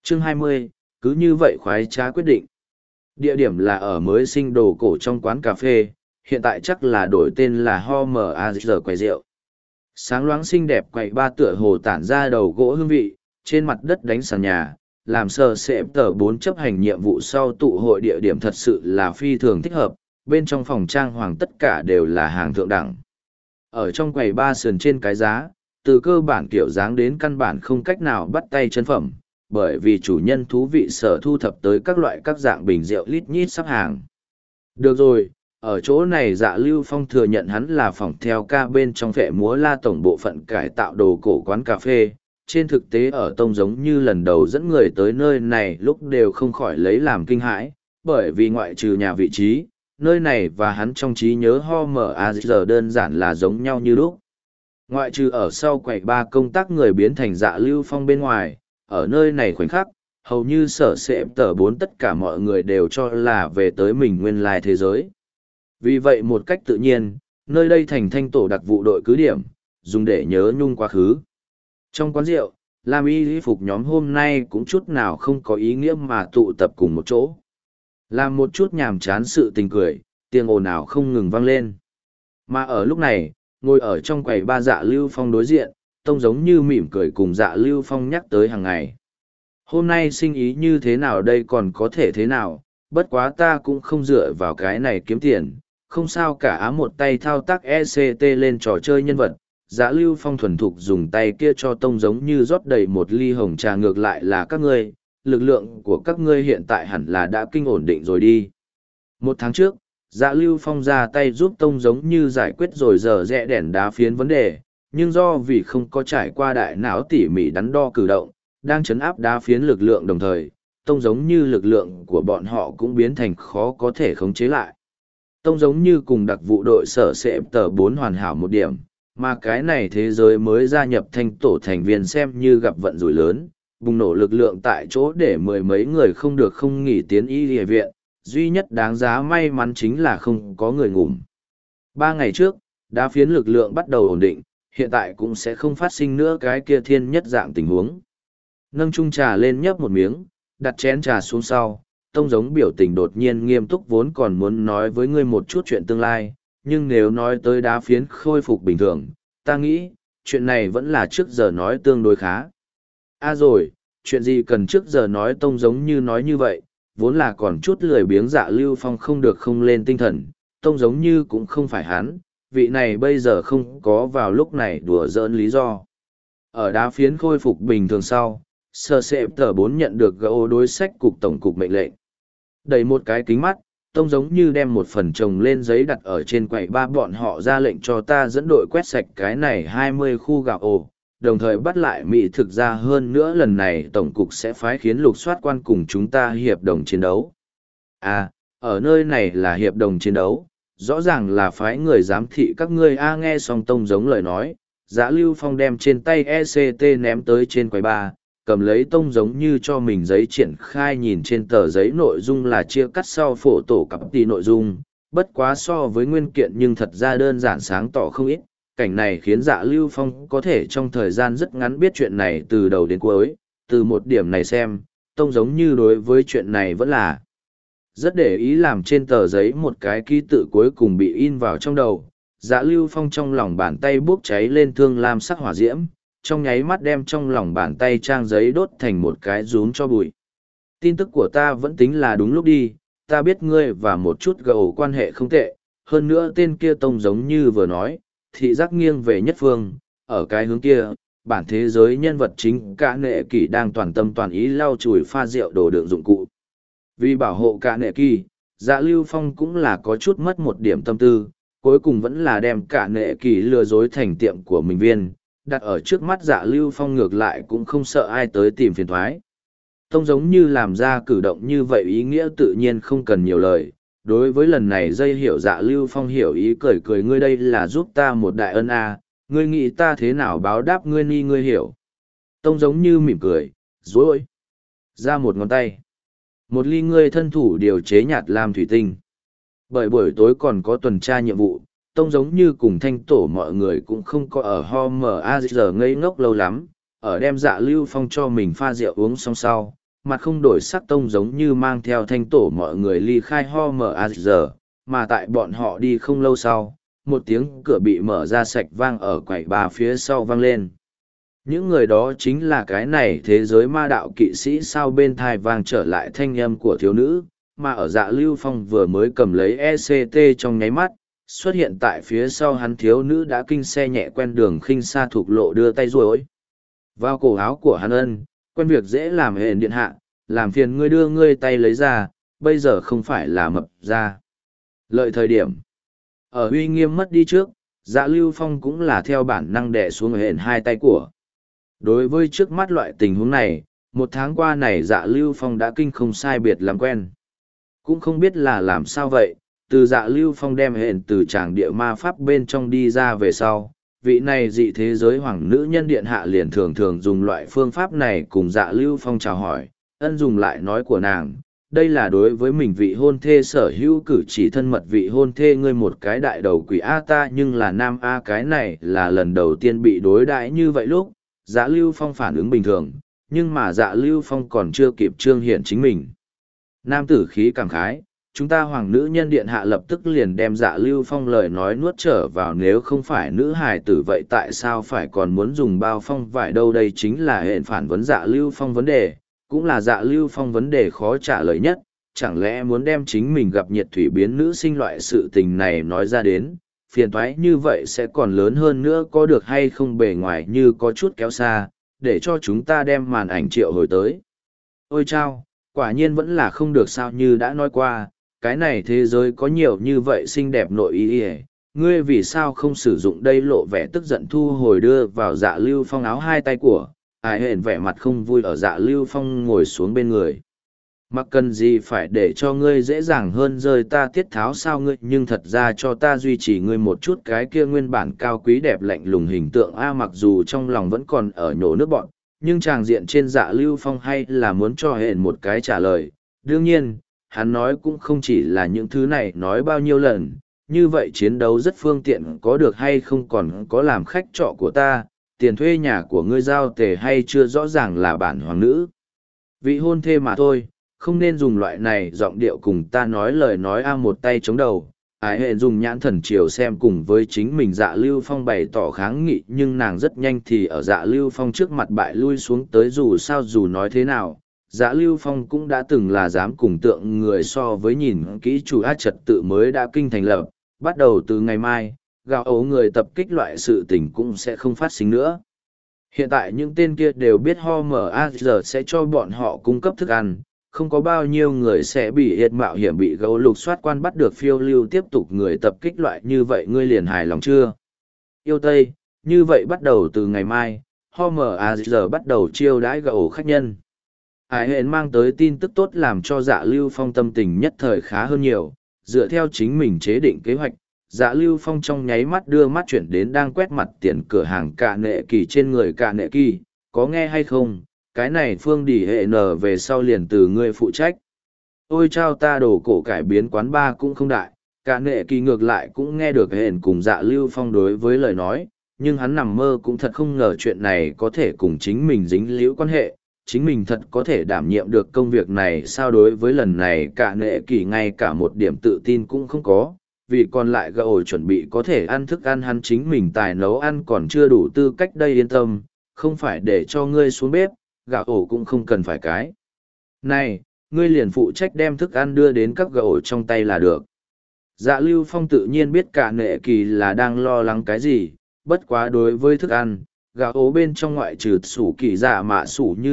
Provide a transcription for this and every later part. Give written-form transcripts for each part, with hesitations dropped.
Chương 20, cứ như vậy khoái trá quyết định. Địa điểm là ở mới sinh đồ cổ trong quán cà phê, hiện tại chắc là đổi tên là HMAZ quầy rượu. Sáng loáng xinh đẹp quầy ba tựa hồ tản ra đầu gỗ hương vị, trên mặt đất đánh sàn nhà, làm sờ sệ tờ 4 chấp hành nhiệm vụ sau tụ hội địa điểm thật sự là phi thường thích hợp, bên trong phòng trang hoàng tất cả đều là hàng thượng đẳng. Ở trong quầy ba sườn trên cái giá, từ cơ bản kiểu dáng đến căn bản không cách nào bắt tay chân phẩm, bởi vì chủ nhân thú vị sở thu thập tới các loại các dạng bình rượu lít nhít sắp hàng. Được rồi, ở chỗ này Dạ Lưu Phong thừa nhận hắn là phỏng theo ca bên trong Phệ Múa La tổng bộ phận cải tạo đồ cổ quán cà phê. Trên thực tế ở tông giống như lần đầu dẫn người tới nơi này lúc đều không khỏi lấy làm kinh hãi, bởi vì ngoại trừ nhà vị trí, nơi này và hắn trong trí nhớ HMAZ đơn giản là giống nhau như lúc. Ngoại trừ ở sau quầy ba công tác người biến thành Dạ Lưu Phong bên ngoài, ở nơi này khoảnh khắc, hầu như sở sệ tờ 4 tất cả mọi người đều cho là về tới mình nguyên lai thế giới. Vì vậy một cách tự nhiên, nơi đây thành thanh tổ đặc vụ đội cứ điểm, dùng để nhớ nhung quá khứ. Trong quán rượu, Lam Y phục nhóm hôm nay cũng chút nào không có ý nghĩa mà tụ tập cùng một chỗ. Làm một chút nhàm chán sự tình cười, tiếng ồn ào không ngừng vang lên. Mà ở lúc này, ngồi ở trong quầy ba Dạ Lưu Phong đối diện, Tông giống như mỉm cười cùng Dạ Lưu Phong nhắc tới hàng ngày. Hôm nay sinh ý như thế nào đây còn có thể thế nào, bất quá ta cũng không dựa vào cái này kiếm tiền, không sao cả một tay thao tác ECT lên trò chơi nhân vật. Dạ Lưu Phong thuần thục dùng tay kia cho Tông giống như rót đầy một ly hồng trà, ngược lại là các ngươi, lực lượng của các ngươi hiện tại hẳn là đã kinh ổn định rồi đi. Một tháng trước, Dạ Lưu Phong ra tay giúp Tông giống như giải quyết rồi giờ rẽ đèn đá phiến vấn đề, nhưng do vì không có trải qua đại não tỉ mỉ đắn đo cử động, đang chấn áp đá phiến lực lượng đồng thời, Tông giống như lực lượng của bọn họ cũng biến thành khó có thể khống chế lại. Tông giống như cùng đặc vụ đội sở sệ tờ 4 hoàn hảo một điểm, mà cái này thế giới mới gia nhập thanh tổ thành viên xem như gặp vận rủi lớn, bùng nổ lực lượng tại chỗ để mười mấy người không được không nghỉ tiến y địa viện, duy nhất đáng giá may mắn chính là không có người ngủm. 3 ngày trước, đá phiến lực lượng bắt đầu ổn định, hiện tại cũng sẽ không phát sinh nữa cái kia thiên nhất dạng tình huống. Nâng chung trà lên nhấp một miếng, đặt chén trà xuống sau, Tông giống biểu tình đột nhiên nghiêm túc, vốn còn muốn nói với ngươi một chút chuyện tương lai, nhưng nếu nói tới đá phiến khôi phục bình thường, ta nghĩ, chuyện này vẫn là trước giờ nói tương đối khá. Rồi, chuyện gì cần trước giờ nói, Tông giống như nói như vậy, vốn là còn chút lười biếng Dạ Lưu Phong không được không lên tinh thần, Tông giống như cũng không phải hắn, vị này bây giờ không có vào lúc này đùa giỡn lý do. Ở đá phiến khôi phục bình thường sau, sở sệ tờ 4 nhận được gỗ đối sách cục tổng cục mệnh lệnh. Đẩy một cái kính mắt, Tông giống như đem một phần chồng lên giấy đặt ở trên quầy ba, bọn họ ra lệnh cho ta dẫn đội quét sạch cái này 20 khu gạo ồ, đồng thời bắt lại Mỹ thực ra, hơn nữa lần này tổng cục sẽ phái khiến lục soát quan cùng chúng ta hiệp đồng chiến đấu. Ở nơi này là hiệp đồng chiến đấu, rõ ràng là phái người giám thị các ngươi. Nghe xong Tông giống lời nói, Dạ Lưu Phong đem trên tay ECT ném tới trên quầy ba, cầm lấy Tông giống như cho mình giấy triển khai, nhìn trên tờ giấy nội dung là chia cắt sau phổ tổ cặp tỷ nội dung, bất quá so với nguyên kiện nhưng thật ra đơn giản sáng tỏ không ít. Cảnh này khiến Dạ Lưu Phong có thể trong thời gian rất ngắn biết chuyện này từ đầu đến cuối. Từ một điểm này xem, Tông giống như đối với chuyện này vẫn là rất để ý, làm trên tờ giấy một cái ký tự cuối cùng bị in vào trong đầu. Dạ Lưu Phong trong lòng bàn tay bốc cháy lên thương lam sắc hỏa diễm, trong nháy mắt đem trong lòng bàn tay trang giấy đốt thành một cái rún cho bụi. Tin tức của ta vẫn tính là đúng lúc đi, ta biết ngươi và một chút gầu quan hệ không tệ, hơn nữa tên kia Tông giống như vừa nói, thị giác nghiêng về nhất phương, ở cái hướng kia, bản thế giới nhân vật chính Cả Nệ Kỳ đang toàn tâm toàn ý lau chùi pha rượu đồ đựng dụng cụ. Vì bảo hộ Cả Nệ Kỳ, Dạ Lưu Phong cũng là có chút mất một điểm tâm tư, cuối cùng vẫn là đem Cả Nệ Kỳ lừa dối thành tiệm của mình viên, đặt ở trước mắt Dạ Lưu Phong ngược lại cũng không sợ ai tới tìm phiền thoái. Tông giống như làm ra cử động như vậy ý nghĩa tự nhiên không cần nhiều lời. Đối với lần này dây hiểu Dạ Lưu Phong hiểu ý, cười cười, ngươi đây là giúp ta một đại ân ngươi nghĩ ta thế nào báo đáp ngươi, ngươi hiểu. Tông giống như mỉm cười, dối ra một ngón tay. Một ly ngươi thân thủ điều chế nhạt lam thủy tinh. Bởi buổi tối còn có tuần tra nhiệm vụ, Tông giống như cùng thanh tổ mọi người cũng không có ở HMAZ ngây ngốc lâu lắm, ở đem Dạ Lưu Phong cho mình pha rượu uống xong sau, mặt không đổi sắc tông giống như mang theo thanh tổ mọi người ly khai Hormuz, mà tại bọn họ đi không lâu sau, một tiếng cửa bị mở ra sạch vang ở quầy bà phía sau vang lên. Những người đó chính là cái này thế giới ma đạo kỵ sĩ sao bên thai vang trở lại thanh âm của thiếu nữ, mà ở Dạ Lưu Phong vừa mới cầm lấy ECT trong nháy mắt, xuất hiện tại phía sau hắn thiếu nữ đã kinh xe nhẹ quen đường khinh xa thục lộ đưa tay ruồi vào cổ áo của hắn. Ân, quen việc dễ làm hển điện hạ, làm phiền ngươi đưa ngươi tay lấy ra, bây giờ không phải là mập ra. Lợi thời điểm, ở uy nghiêm mất đi trước, Dạ Lưu Phong cũng là theo bản năng đè xuống hển hai tay của. Đối với trước mắt loại tình huống này, một tháng qua này Dạ Lưu Phong đã kinh không sai biệt làm quen. Cũng không biết là làm sao vậy, từ Dạ Lưu Phong đem hển từ tràng địa ma pháp bên trong đi ra về sau, vị này dị thế giới hoàng nữ nhân điện hạ liền thường thường dùng loại phương pháp này cùng Dạ Lưu Phong chào hỏi, ân dùng lại nói của nàng. Đây là đối với mình vị hôn thê sở hữu cử chỉ thân mật vị hôn thê ngươi một cái đại đầu quỷ A ta nhưng là nam A cái này là lần đầu tiên bị đối đãi như vậy lúc, Dạ Lưu Phong phản ứng bình thường, nhưng mà Dạ Lưu Phong còn chưa kịp trương hiện chính mình. Nam tử khí cảm khái, chúng ta hoàng nữ nhân điện hạ lập tức liền đem Dạ Lưu Phong lời nói nuốt trở vào nếu không phải nữ hài tử vậy tại sao phải còn muốn dùng bao phong vải đâu đây chính là hệ phản vấn Dạ Lưu Phong vấn đề, cũng là Dạ Lưu Phong vấn đề khó trả lời nhất, chẳng lẽ muốn đem chính mình gặp nhiệt thủy biến nữ sinh loại sự tình này nói ra đến, phiền toái như vậy sẽ còn lớn hơn nữa có được hay không bề ngoài như có chút kéo xa, để cho chúng ta đem màn ảnh triệu hồi tới. Ôi chao, quả nhiên vẫn là không được sao như đã nói qua, cái này thế giới có nhiều như vậy xinh đẹp nội ý ỉa, ngươi vì sao không sử dụng đây lộ vẻ tức giận thu hồi đưa vào Dạ Lưu Phong áo hai tay của, ai hển vẻ mặt không vui ở Dạ Lưu Phong ngồi xuống bên người. Mặc cần gì phải để cho ngươi dễ dàng hơn rơi ta tiết tháo sao ngươi nhưng thật ra cho ta duy trì ngươi một chút cái kia nguyên bản cao quý đẹp lạnh lùng hình tượng a mặc dù trong lòng vẫn còn ở nhổ nước bọn, nhưng tràng diện trên Dạ Lưu Phong hay là muốn cho hển một cái trả lời. Đương nhiên, hắn nói cũng không chỉ là những thứ này nói bao nhiêu lần, như vậy chiến đấu rất phương tiện có được hay không còn có làm khách trọ của ta, tiền thuê nhà của ngươi giao tề hay chưa rõ ràng là bản hoàng nữ. Vị hôn thê mà thôi, không nên dùng loại này giọng điệu cùng ta nói lời nói a một tay chống đầu. Ái hệ dùng nhãn thần chiều xem cùng với chính mình Dạ Lưu Phong bày tỏ kháng nghị nhưng nàng rất nhanh thì ở Dạ Lưu Phong trước mặt bại lui xuống tới dù sao dù nói thế nào. Dạ Lưu Phong cũng đã từng là dám cùng tượng người so với nhìn kỹ chủ ác trật tự mới đã kinh thành lập, bắt đầu từ ngày mai, gạo ấu người tập kích loại sự tình cũng sẽ không phát sinh nữa. Hiện tại những tên kia đều biết Hormuz sẽ cho bọn họ cung cấp thức ăn, không có bao nhiêu người sẽ bị hiệt mạo hiểm bị gấu lục soát quan bắt được phiêu lưu tiếp tục người tập kích loại như vậy ngươi liền hài lòng chưa? Yêu Tây, như vậy bắt đầu từ ngày mai, Hormuz bắt đầu chiêu đãi gấu khách nhân. Ái hến mang tới tin tức tốt làm cho Dạ Lưu Phong tâm tình nhất thời khá hơn nhiều, dựa theo chính mình chế định kế hoạch, Dạ Lưu Phong trong nháy mắt đưa mắt chuyển đến đang quét mặt tiền cửa hàng Cạ Nệ Kỳ trên người Cạ Nệ Kỳ, có nghe hay không, cái này phương đỉ hệ nở về sau liền từ ngươi phụ trách. Ôi chao ta đổ cổ cải biến quán bar cũng không đại, Cạ Nệ Kỳ ngược lại cũng nghe được hẹn cùng Dạ Lưu Phong đối với lời nói, nhưng hắn nằm mơ cũng thật không ngờ chuyện này có thể cùng chính mình dính líu quan hệ. Chính mình thật có thể đảm nhiệm được công việc này sao đối với lần này Cạ Nệ Kỳ ngay cả một điểm tự tin cũng không có, vì còn lại gà ổ chuẩn bị có thể ăn thức ăn hắn chính mình tài nấu ăn còn chưa đủ tư cách đây yên tâm, không phải để cho ngươi xuống bếp, gà ổ cũng không cần phải cái. Này, ngươi liền phụ trách đem thức ăn đưa đến các gà ổ trong tay là được. Dạ Lưu Phong tự nhiên biết Cạ Nệ Kỳ là đang lo lắng cái gì, bất quá đối với thức ăn. Gà ố bên trong ngoại trừ sủ kỳ dạ mạ sủ như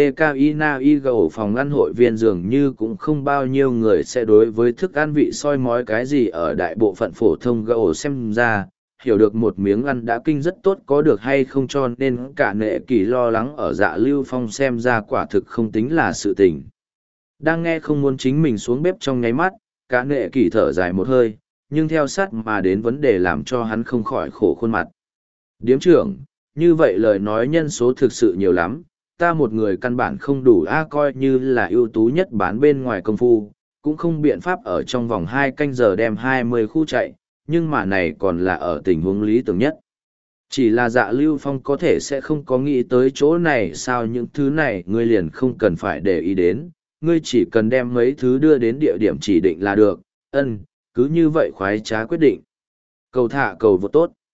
NZKINAI gà ổ phòng ăn hội viên dường như cũng không bao nhiêu người sẽ đối với thức ăn vị soi mói cái gì ở đại bộ phận phổ thông gà ổ xem ra, hiểu được một miếng ăn đã kinh rất tốt có được hay không cho nên Cạ Nệ Kỳ lo lắng ở Dạ Lưu Phong xem ra quả thực không tính là sự tình. Đang nghe không muốn chính mình xuống bếp trong nháy mắt, Cạ Nệ Kỳ thở dài một hơi, nhưng theo sát mà đến vấn đề làm cho hắn không khỏi khổ khuôn mặt. Điếm trưởng, như vậy lời nói nhân số thực sự nhiều lắm, ta một người căn bản không đủ coi như là ưu tú nhất bán bên ngoài công phu, cũng không biện pháp ở trong vòng 2 canh giờ đem 20 khu chạy, nhưng mà này còn là ở tình huống lý tưởng nhất. Chỉ là Dạ Lưu Phong có thể sẽ không có nghĩ tới chỗ này sao, những thứ này ngươi liền không cần phải để ý đến, ngươi chỉ cần đem mấy thứ đưa đến địa điểm chỉ định là được. Ân, cứ như vậy khoái trá quyết định. Cầu thả cầu vô tốt.